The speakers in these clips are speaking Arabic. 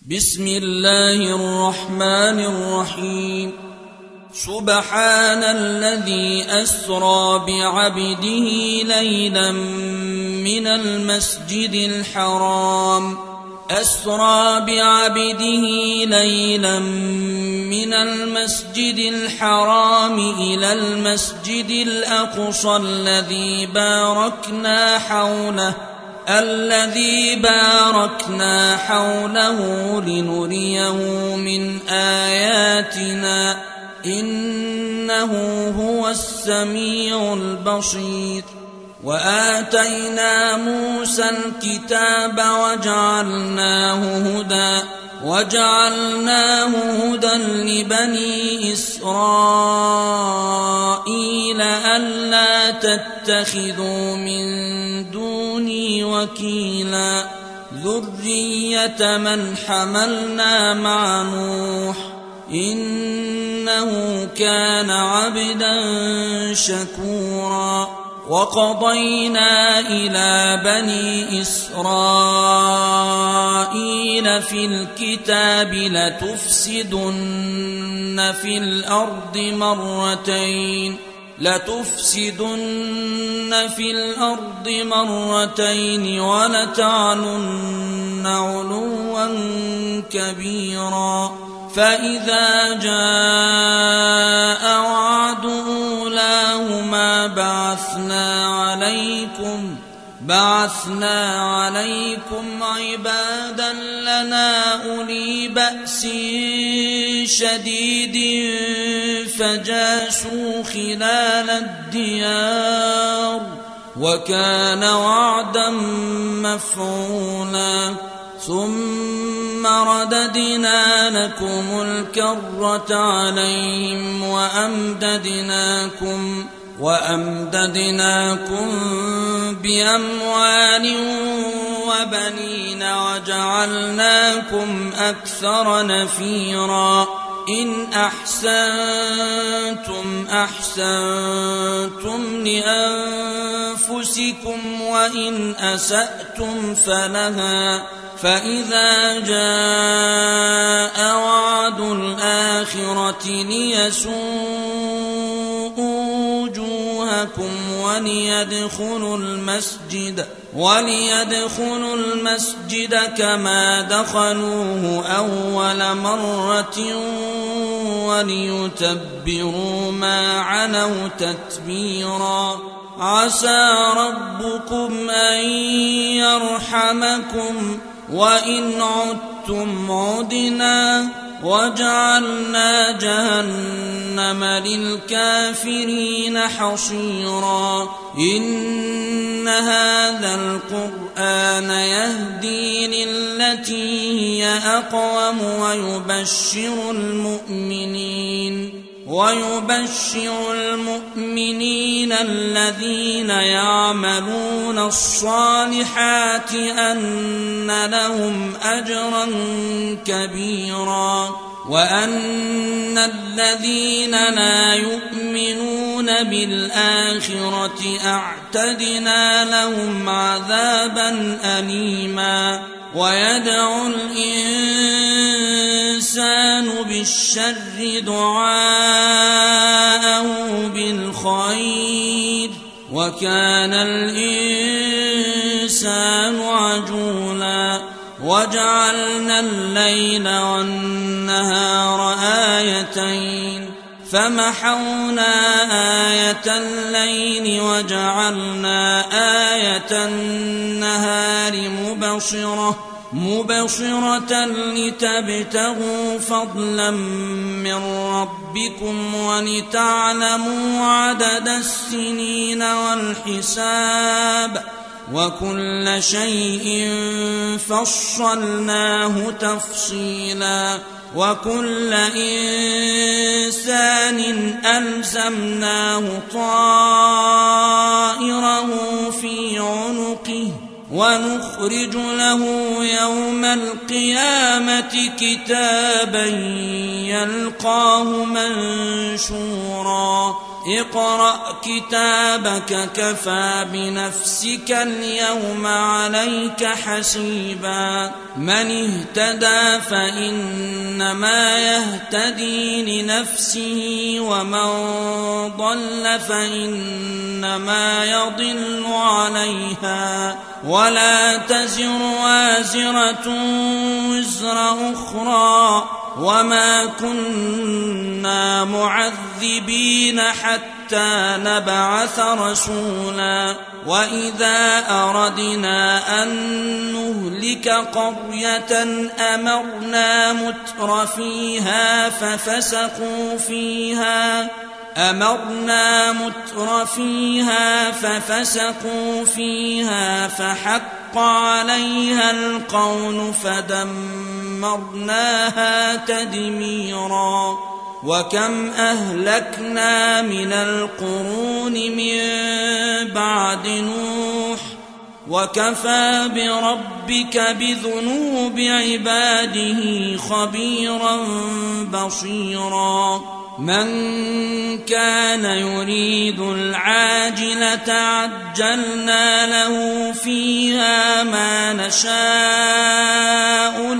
بسم الله الرحمن الرحيم. سبحان الذي أسرى بعبده ليلا من المسجد الحرام إلى المسجد الأقصى الذي باركنا حوله لنريه من آياتنا إنه هو السميع البصير. وآتينا موسى الكتاب وجعلناه هدى لبني إسرائيل ألا تتخذوا من دوني وكيلا ذرية من حملنا مع نوح إنه كان عبدا شكورا. وقضينا إلى بني إسرائيل في الكتاب لتفسدن في الأرض مرتين ولتعلن علوا كبيرا. فإذا جاء وعد أولاهما بعثنا عليكم عبادا لنا أولي بأس شديد فجاسوا خلال الديار وكان وعدا مفعولا. ثم رددنا لكم الكرة عليهم وأمددناكم بأموال وبنين وجعلناكم أكثر نفيرا. إن أحسنتم لأنفسكم وإن أسأتم فلها. فإذا جاء وعد الآخرة ليسوءوا وجوهكم وليدخلوا المسجد كما دخلوه أول مرة وليتبروا ما علوا تتبيرا. عسى ربكم أن يرحمكم وإن عدتم عدنا وجعلنا جهنم للكافرين حصيرا. إن هذا القرآن يهدي للتي هي أقوم ويبشر المؤمنين الذين يعملون الصالحات أن لهم أجرا كبيرا. وأن الذين لا يؤمنون بالآخرة أعتدنا لهم عذابا أليما. ويدعو الإنسان بالشر دعاءه بالخير وكان الإنسان عجولا. وجعلنا الليل والنهار آيتين فمحونا آية الليل وجعلنا آية النهار مبصرة لتبتغوا فضلا من ربكم ولتعلموا عدد السنين والحساب وكل شيء فصلناه تفصيلا. وكل إنسان ألزمناه طائره في عنقه ونخرج له يوم القيامة كتابا يلقاه منشورا. اقرأ كتابك كفى بنفسك اليوم عليك حسيبا من اهتدى فإنما يهتدي لنفسه ومن ضل فإنما يضل عليها ولا تزر وازرة وزر أخرى وما كنا معذبين حتى نبعث رسولا وإذا أردنا أن نهلك قرية أمرنا متر فيها ففسقوا فيها فحق عليها القول فدمرناها تدميرا وكم أهلكنا من القرون من بعد نوح وكفى بربك بذنوب عباده خبيرا بصيرا من كان يريد العاجلة عجلنا له فيها ما نشاء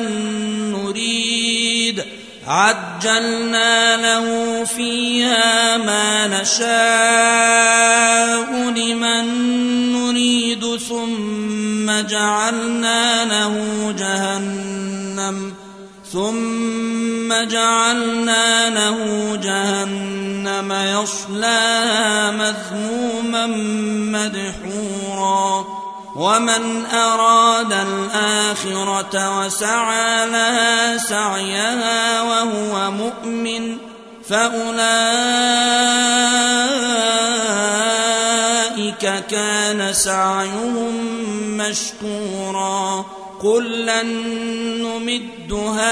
لمن نريد ثم جعلنا له جهنم يصلاها مذموما مدحورا ومن أراد الآخرة وسعى لها سعيها وهو مؤمن فأولئك كان سعيهم مشكورا كلا نمد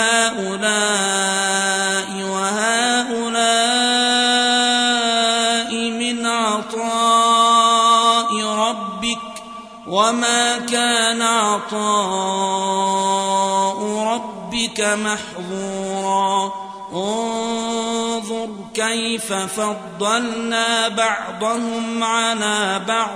هؤلاء وهؤلاء من عطاء ربك وما كان عطاء ربك محظورا انظر كيف فضلنا بعضهم على بعض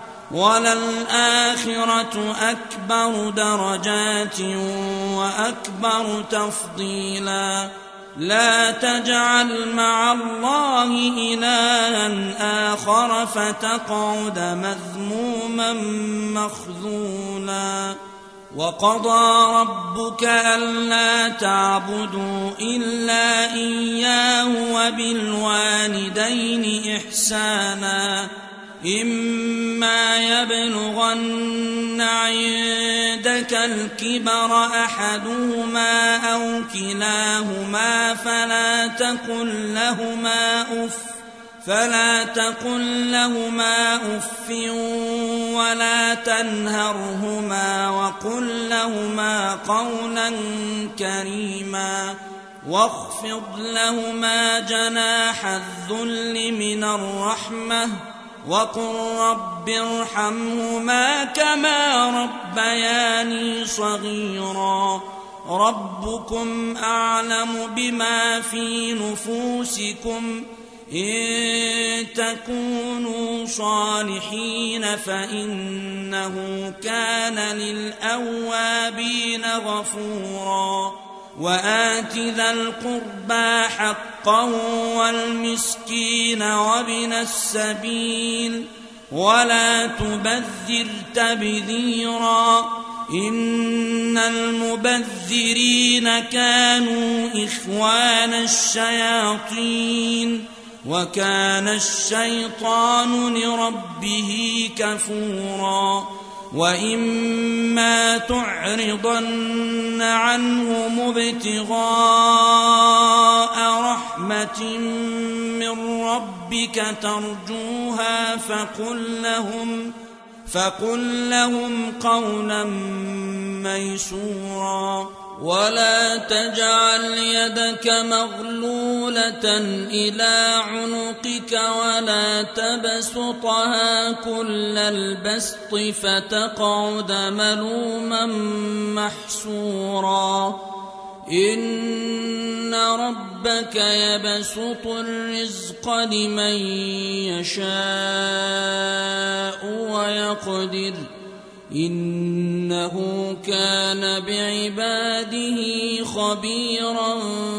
وللآخرة أكبر درجات وأكبر تفضيلا لا تجعل مع الله إلها آخر فتقعد مذموما مخذولا وقضى ربك ألا تعبدوا إلا إياه وبالوالدين إحسانا إما يبلغن عندك الكبر أحدهما أو كلاهما فلا تقل لهما أف ولا تنهرهما وقل لهما قولا كريما واخفض لهما جناح الذل من الرحمة وقل رب ارحمهما كما ربياني صغيرا ربكم أعلم بما في نفوسكم إن تكونوا صالحين فإنه كان للأوابين غفورا وآت ذا القربى حقه والمسكين وابن السبيل ولا تبذر تبذيرا إن المبذرين كانوا إخوان الشياطين وكان الشيطان لربه كفورا وإما تعرضن عنهم ابتغاء رحمة من ربك ترجوها فقل لهم قولا ميسورا ولا تجعل يدك مغلولة إلى عنقك ولا تبسطها كل البسط فتقعد ملوما محسورا إن ربك يبسط الرزق لمن يشاء ويقدر إنه كان بعباده خبيرا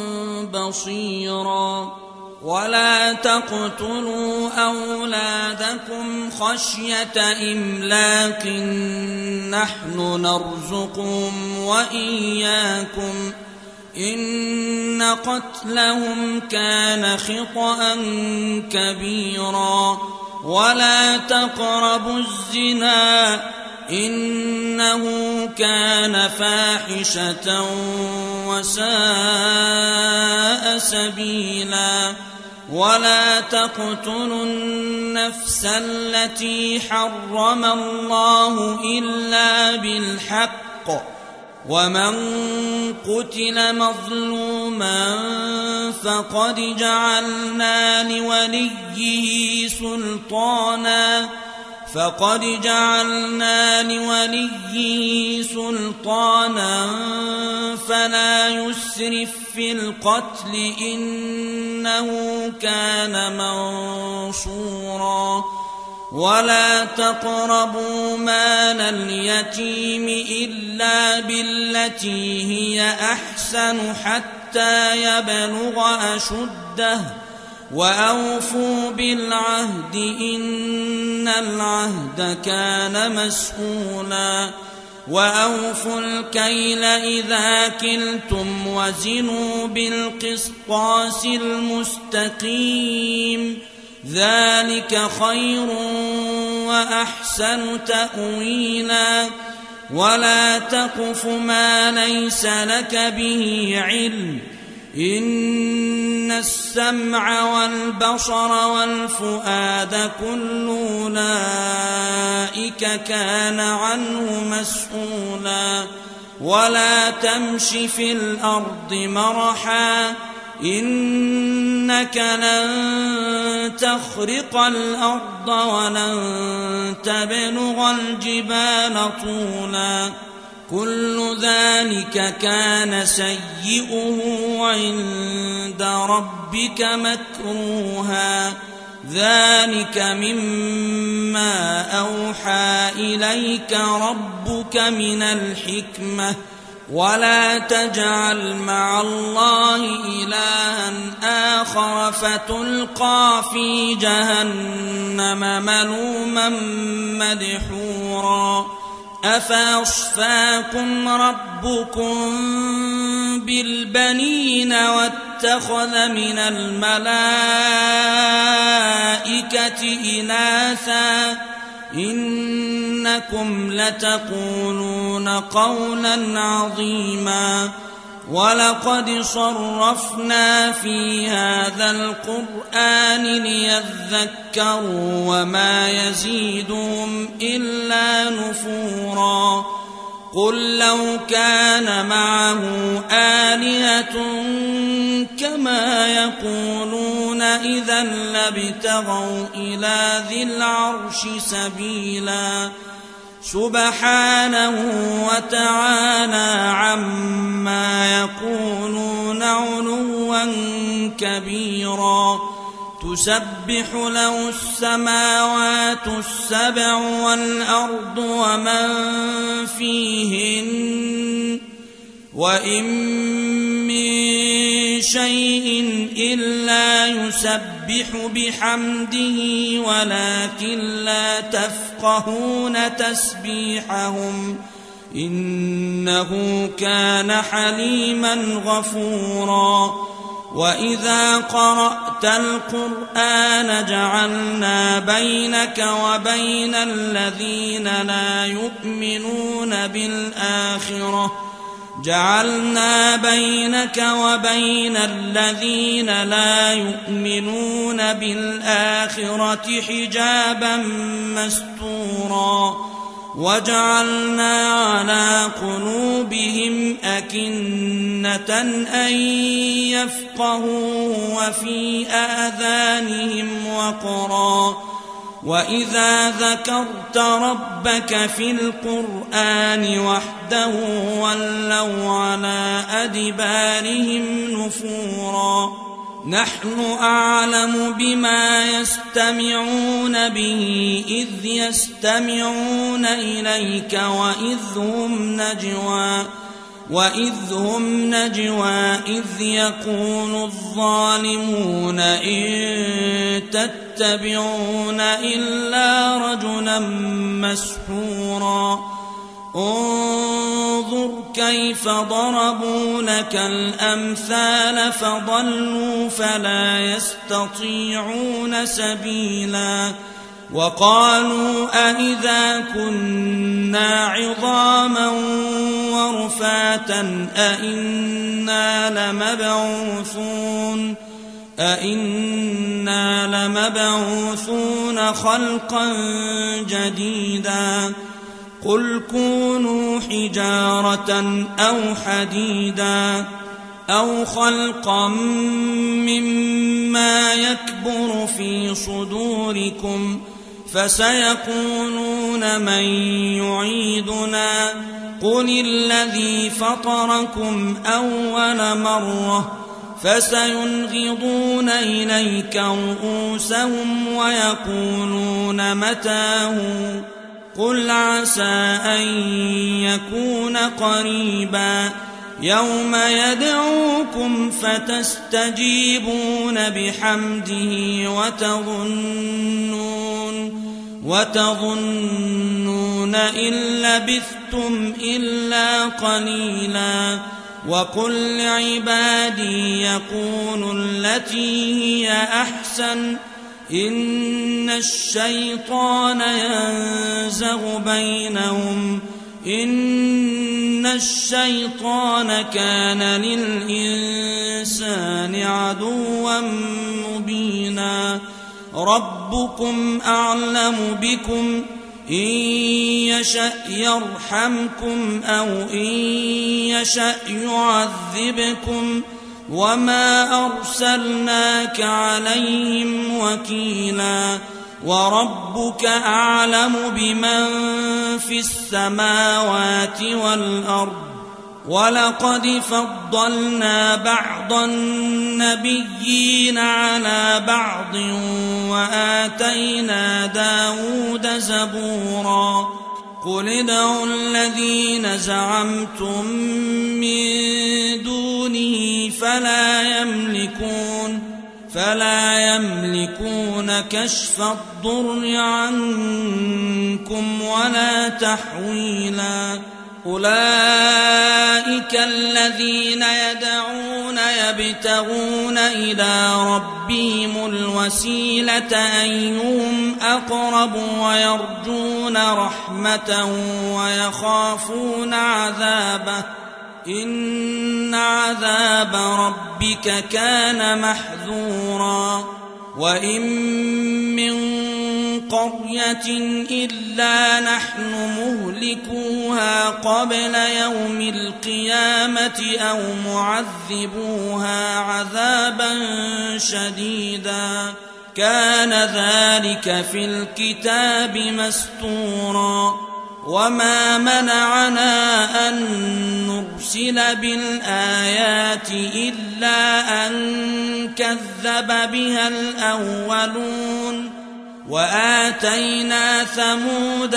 بصيرا ولا تقتلوا أولادكم خشية إملاق نحن نرزقهم وإياكم إن قتلهم كان خطأ كبيرا ولا تقربوا الزنا إنه كان فاحشة وساء سبيلا ولا تقتلوا النفس التي حرم الله إلا بالحق ومن قتل مظلوما فقد جعلنا لوليه سلطانا فلا يسرف في القتل إنه كان منصورا ولا تقربوا مال اليتيم إلا بالتي هي أحسن حتى يبلغ أشده وأوفوا بالعهد إن العهد كان مسؤولا وأوفوا الكيل إذا كلتم وزنوا بالقسطاس المستقيم ذلك خير وأحسن تأويلا ولا تقف ما ليس لك به علم إن السمع والبصر والفؤاد كل أولئك كان عنه مسؤولا ولا تمش في الأرض مرحا إنك لن تخرق الأرض ولن تبلغ الجبال طولا كل ذلك كان سيئه عند ربك مكروها ذلك مما أوحى إليك ربك من الحكمة ولا تجعل مع الله إلها آخر فتلقى في جهنم ملوما مدحورا أفأصفاكم ربكم بالبنين واتخذ من الملائكة إناثا إنكم لتقولون قولا عظيما ولقد صرفنا في هذا القرآن ليذكروا وما يزيدهم إلا نفورا قل لو كان معه آلهة كما يقولون إذا لابتغوا إلى ذي العرش سبيلا سبحانه وتعالى عما يقولون علوا كبيرا تسبح له السماوات السبع والأرض ومن فيهن وإن من شيء إلا يسبح بحمده ولكن لا تفقهون تسبيحهم إنه كان حليما غفورا وإذا قرأت القرآن جعلنا بينك وبين الذين لا يؤمنون بالآخرة حجابا مستورا وجعلنا على قلوبهم أكنة أن يفقهوا وفي آذانهم وقرا وإذا ذكرت ربك في القرآن وحده ولوا على أدبارهم نفورا نحن أعلم بما يستمعون به إذ يستمعون إليك وإذ هم نجوى إذ يقول الظالمون إن تتبعون إلا رجلا مسحورا انظر كيف ضربوا لك الأمثال فضلوا فلا يستطيعون سبيلا وقالوا أإذا كنا عظاما ورفاتا أإنا لمبعوثون خلقا جديدا قل كونوا حجارة أو حديدا أو خلقا مما يكبر في صدوركم فسيقولون من يعيدنا قل الذي فطركم أول مرة فسينغضون إليك رؤوسهم ويقولون متاه قل عسى أن يكون قريبا يوم يدعوكم فتستجيبون بحمده وتظنون إن لبثتم إلا قليلا وقل لعبادي يقولوا التي هي أحسن إن الشيطان ينزغ بينهم إن الشيطان كان للإنسان عدوا مبينا ربكم أعلم بكم إن يشأ يرحمكم أو إن يشأ يعذبكم وما أرسلناك عليهم وكيلا وربك أعلم بمن في السماوات والأرض ولقد فضلنا بعض النبيين على بعض وآتينا داود زبورا قل ادعوا الذين زعمتم من دونه فلا يملكون كشف الضر عنكم ولا تحويلا أولئك الذين يدعون يبتغون إلى ربهم الوسيلة أيهم أقرب ويرجون رحمته ويخافون عذابه إن عذاب ربك كان محذورا وإن من قرية إلا نحن مهلكوها قبل يوم القيامة أو معذبوها عذابا شديدا كان ذلك في الكتاب مستورا وما منعنا أن نرسل بالآيات إلا أن كذب بها الأولون وآتينا ثمود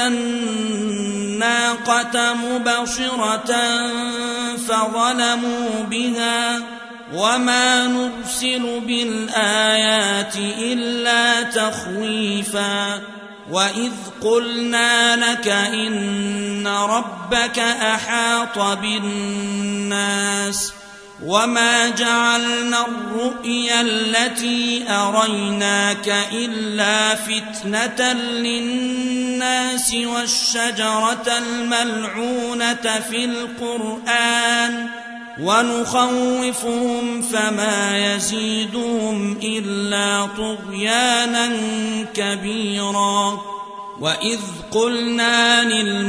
الناقة مبصرة فظلموا بها وما نرسل بالآيات إلا تخويفا وإذ قلنا لك إن ربك أحاط بالناس وما جعلنا الرؤيا التي أريناك إلا فتنة للناس والشجرة الملعونة في القرآن ونخوفهم فما يزيدهم إلا طغيانا كبيرا وإذ قلنا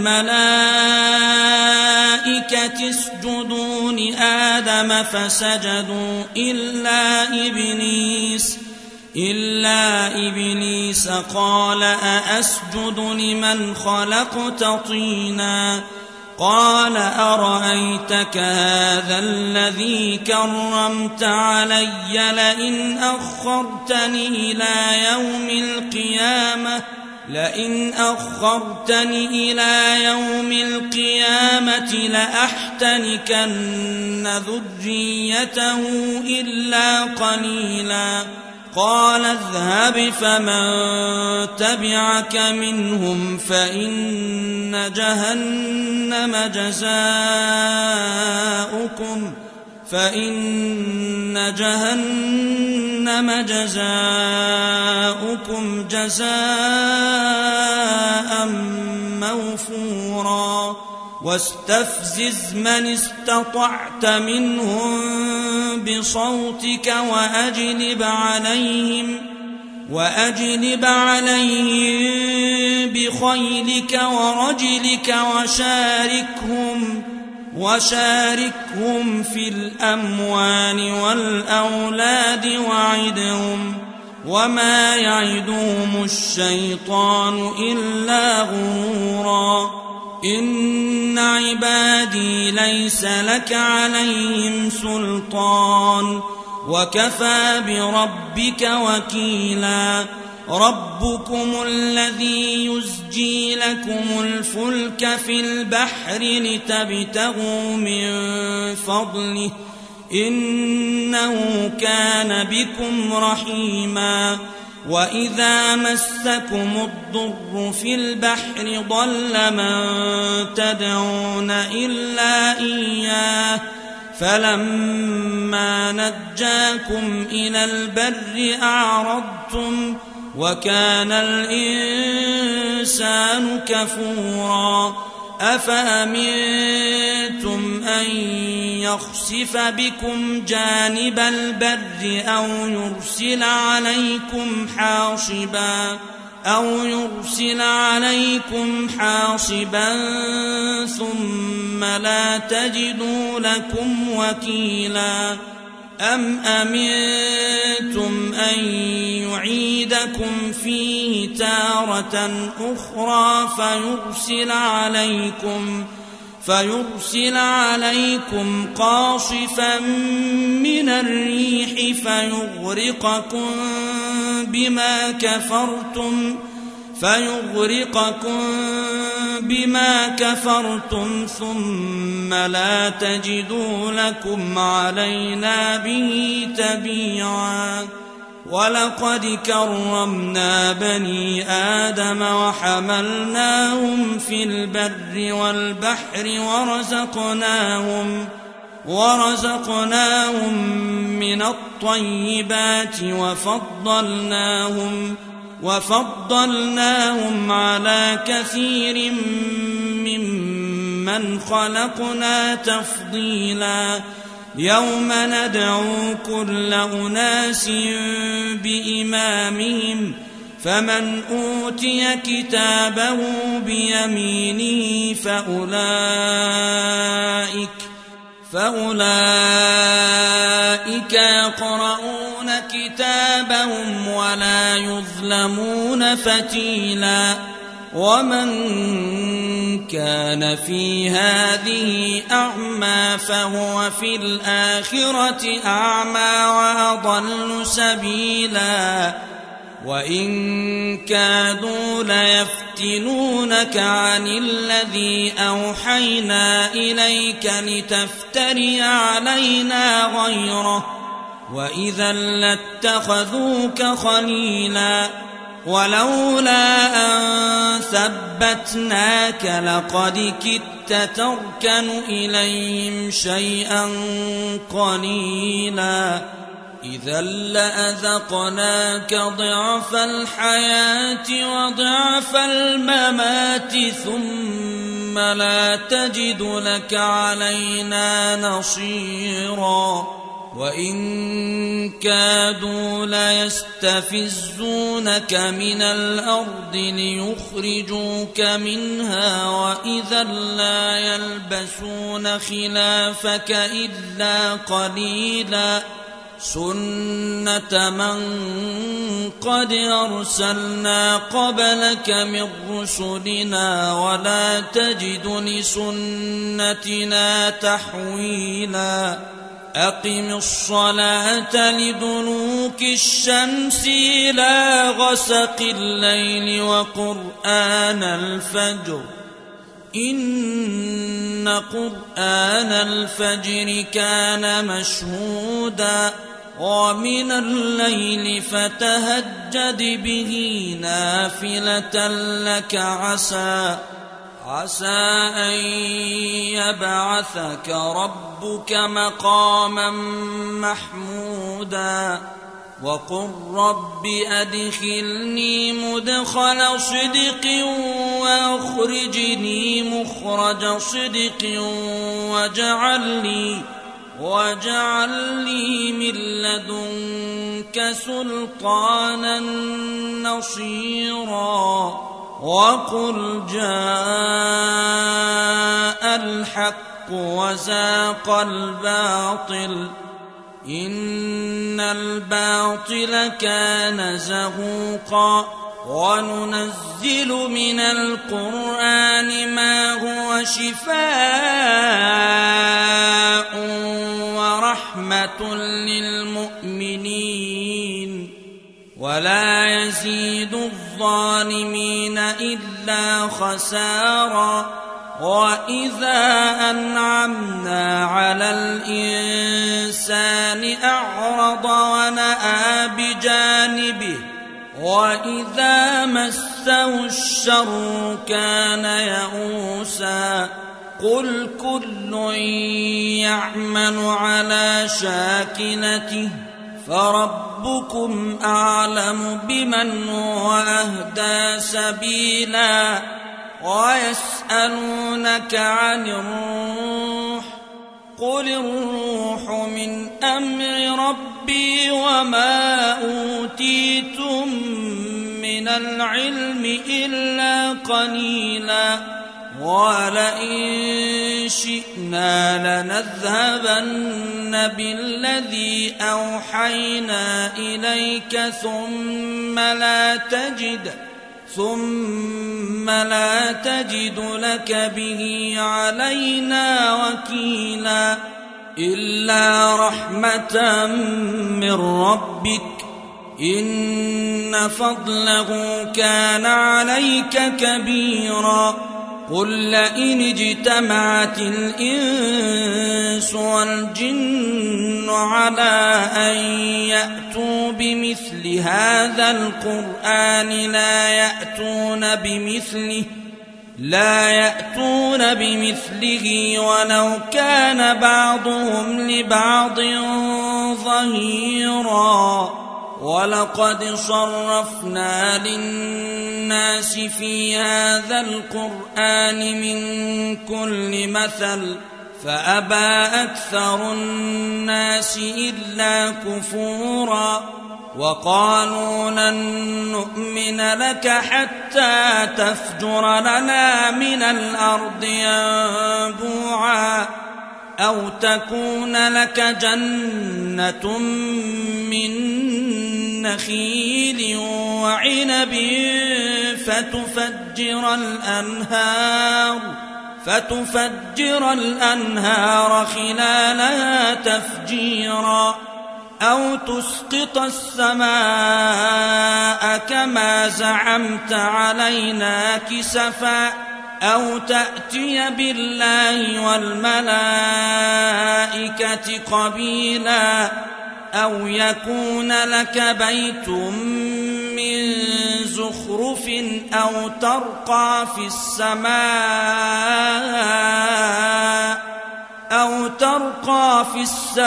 للملائكة اسجدوا لآدم فسجدوا إلا إبليس قال أأسجد لمن خلقت طينا قال أرأيتك هذا الذي كرمت علي لئن أخرتني إلى يوم القيامة لأحتنكن ذريته إلا قليلا قال اذهب فمن تبعك منهم فإن جهنم جزاؤكم جزاء موفورا واستفزز من استطعت منهم بصوتك وأجلب عليهم بخيلك ورجلك وشاركهم في الأموال والأولاد وعدهم وما يعدهم الشيطان إلا غرورا إن عبادي ليس لك عليهم سلطان وكفى بربك وكيلا ربكم الذي يزجي لكم الفلك في البحر لتبتغوا من فضله إنه كان بكم رحيما وإذا مسكم الضر في البحر ضل من تدعون إلا إياه فلما نجاكم إلى البر أعرضتم وكان الإنسان كفورا أفأمنتم أن يخسف بكم جانب البر أو يرسل عليكم حاصبا ثم لا تجدوا لكم وكيلا أم أمنتم أن يعيدكم فيه تارة أخرى فيرسل عليكم قاصفا من الريح فيغرقكم بما كفرتم ثم لا تجدوا لكم علينا به تبيعا ولقد كرمنا بني آدم وحملناهم في البر والبحر ورزقناهم من الطيبات وفضلناهم على كثير ممن خلقنا تفضيلا يوم ندعو كل أناس بإمامهم فمن أوتي كتابه بيمينه فأولئك يقرؤون كتابهم ولا يظلمون فتيلا ومن كان في هذه أعمى فهو في الآخرة أعمى وأضل سبيلا وإن كادوا ليفتنونك عن الذي أوحينا إليك لتفتري علينا غيره وإذا لاتخذوك خليلا ولولا أن ثبتناك لقد كدت تركن إليهم شيئا قليلا إذا لأذقناك ضعف الحياة وضعف الممات ثم لا تجد لك علينا نصيرا وإن كادوا ليستفزونك من الأرض ليخرجوك منها وإذا لا يلبسون خلافك إلا قليلا سنة من قد أرسلنا قبلك من رسلنا ولا تجد لسنتنا تحويلا أقم الصلاة لدلوك الشمس إلى غسق الليل وقرآن الفجر إن قرآن الفجر كان مشهودا ومن الليل فتهجد به نافلة لك عسى أن يبعثك ربك مقاما محمودا وقل رب أدخلني مدخل صدق وأخرجني مخرج صدق واجعل لي من لدنك سلطانا نصيرا وقل جاء الحق وزاق الباطل إن الباطل كان زهوقا وننزل من القرآن ما هو شفاء ورحمة للمؤمنين ولا يزيد الظالمين إلا خسارا وإذا أنعمنا على الإنسان أعرض ونأى بجانبه وإذا مسه الشر كان يئوسا قل كل يعمل على شاكلته فربكم أعلم بمن هو أهدى سبيلا ويسألونك عن الروح قل الروح من أمر ربي وما أوتيتم من العلم إلا قليلا ولئن شئنا لنذهبن بالذي أوحينا إليك ثم لا تجد لك به علينا وكيلا إلا رحمة من ربك إن فضله كان عليك كبيرا قل لئن اجتمعت الإنس والجن على أن يأتوا بمثل هذا القرآن لا يأتون بمثله ولو كان بعضهم لبعض ظهيرا ولقد صرفنا للناس في هذا القرآن من كل مثل فأبى أكثر الناس إلا كفورا وقالوا لن نؤمن لك حتى تفجر لنا من الأرض ينبوعا أو تكون لك جنة من نخيل وعنب فتفجر الأنهار خلالها تفجيرا أو تسقط السماء كما زعمت علينا كسفا أو تأتي بالله والملائكة قبيلا أو يكون لك بيت من زخرف أو ترقى في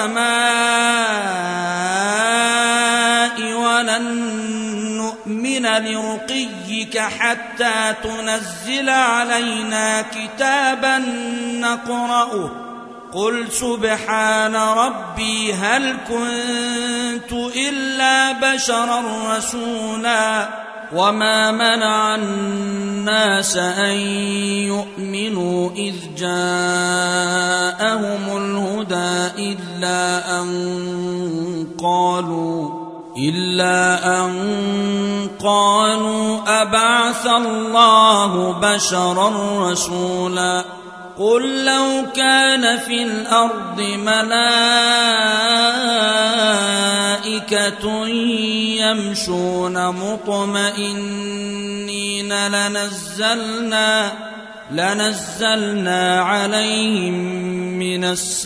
السماء ولن نؤمن لرقيك حتى تنزل علينا كتابا نقرأه قل سبحان ربي هل كنت إلا بشرا رسولا وما منع الناس أن يؤمنوا إذ جاءهم الهدى إلا أن قالوا أبعث الله بشرا رسولا قل لو كان في الأرض ملائكة يمشون مطمئنين لنزلنا عليهم من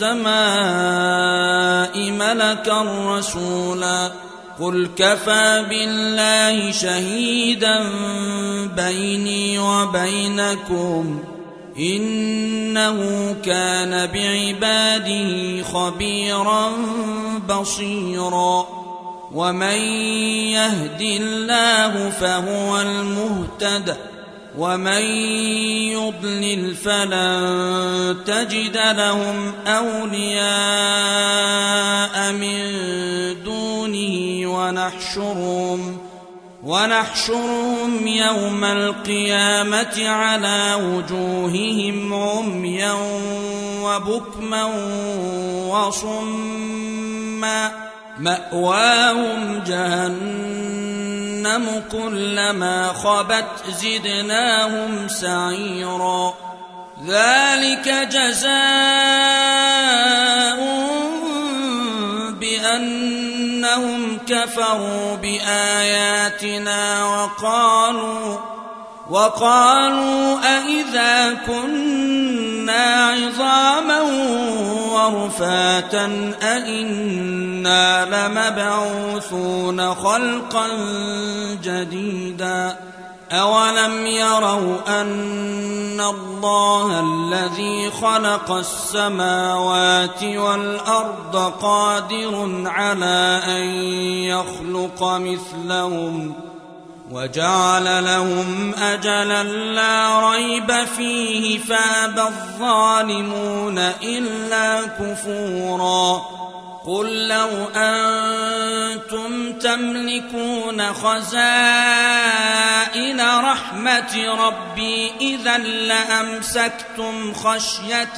السماء ملكا رسولا قل كفى بالله شهيدا بيني وبينكم إنه كان بعباده خبيرا بصيرا ومن يهد الله فهو المهتد ومن يضلل فلن تجد لهم أولياء من دونه ونحشرهم يوم القيامة على وجوههم عميا وبكما وصما مأواهم جهنم كلما خبت زدناهم سعيرا ذلك جزاء بأنهم كفروا بآياتنا وقالوا أإذا كنا عظاما ورفاتا أإنا لمبعوثون خلقا جديدا أولم يروا أن الله الذي خلق السماوات والأرض قادر على أن يخلق مثلهم وجعل لهم أجلا لا ريب فيه فأبى الظالمون إلا كفورا قل لو أنتم تملكون خزائن رحمة ربي إذا لأمسكتم خشية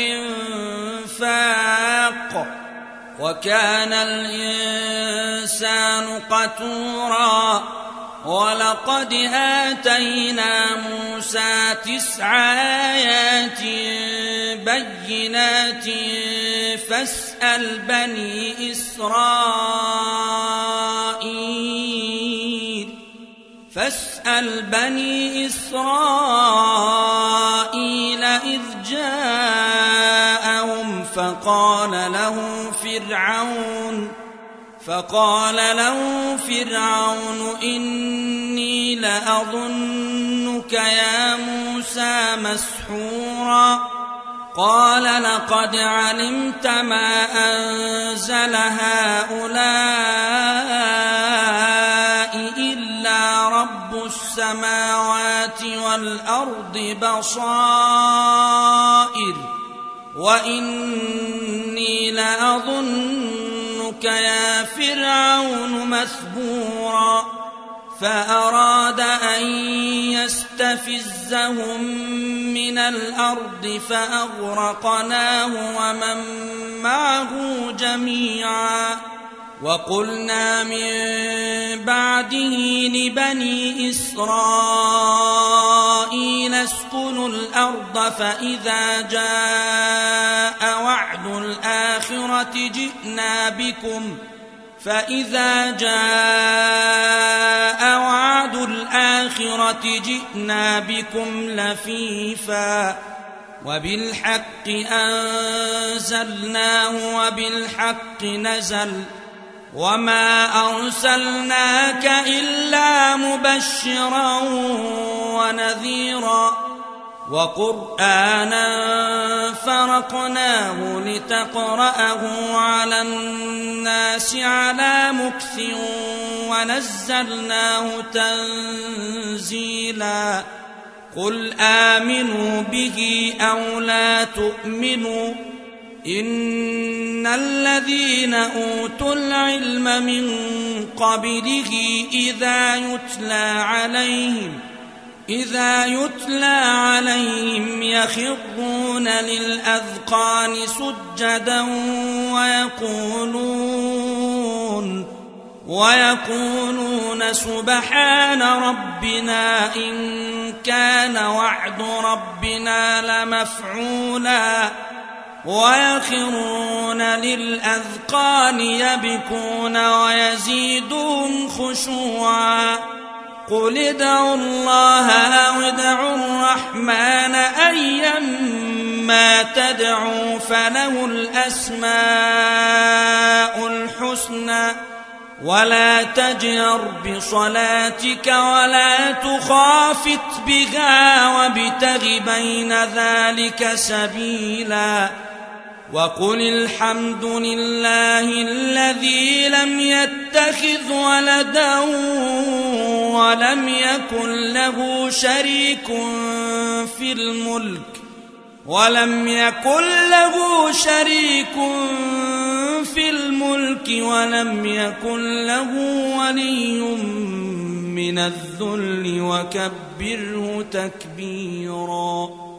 الإنفاق وكان الإنسان قتورا ولقد آتينا موسى 9 آيات بينات فاسأل بني إسرائيل إذ جاءهم فقال له فرعون إني لأظنك يا موسى مسحورا قال لقد علمت ما أنزل هؤلاء إلا رب السماوات والأرض بصائر وإني لأظنك يا فرعون مثبورا فأراد أن يستفزهم من الأرض فأغرقناه ومن معه جميعا وقلنا من بعده لبني إسرائيل اسكنوا الأرض فإذا جاء وعد الآخرة جئنا بكم لفيفا وبالحق أنزلناه وبالحق نزل وما أرسلناك إلا مبشرا ونذيرا وقرآنا فرقناه لتقرأه على الناس على مكث ونزلناه تنزيلا قل آمنوا به أو لا تؤمنوا إن الذين أوتوا العلم من قبله إذا يتلى عليهم يخرون للأذقان سجدا ويقولون ويقولون سبحان ربنا إن كان وعد ربنا لمفعولا ويخرون للأذقان يبكون ويزيدهم خشوعا قل ادعوا الله أو ادعوا الرحمن أيما تدعوا فله الأسماء الحسنى ولا تجهر بصلاتك ولا تخافت بها وابتغ بين ذلك سبيلا وقل الحمد لله الذي لم يتخذ ولدا ولم يكن له شريك في الملك ولم يكن له ولي من الذل وكبره تكبيرا.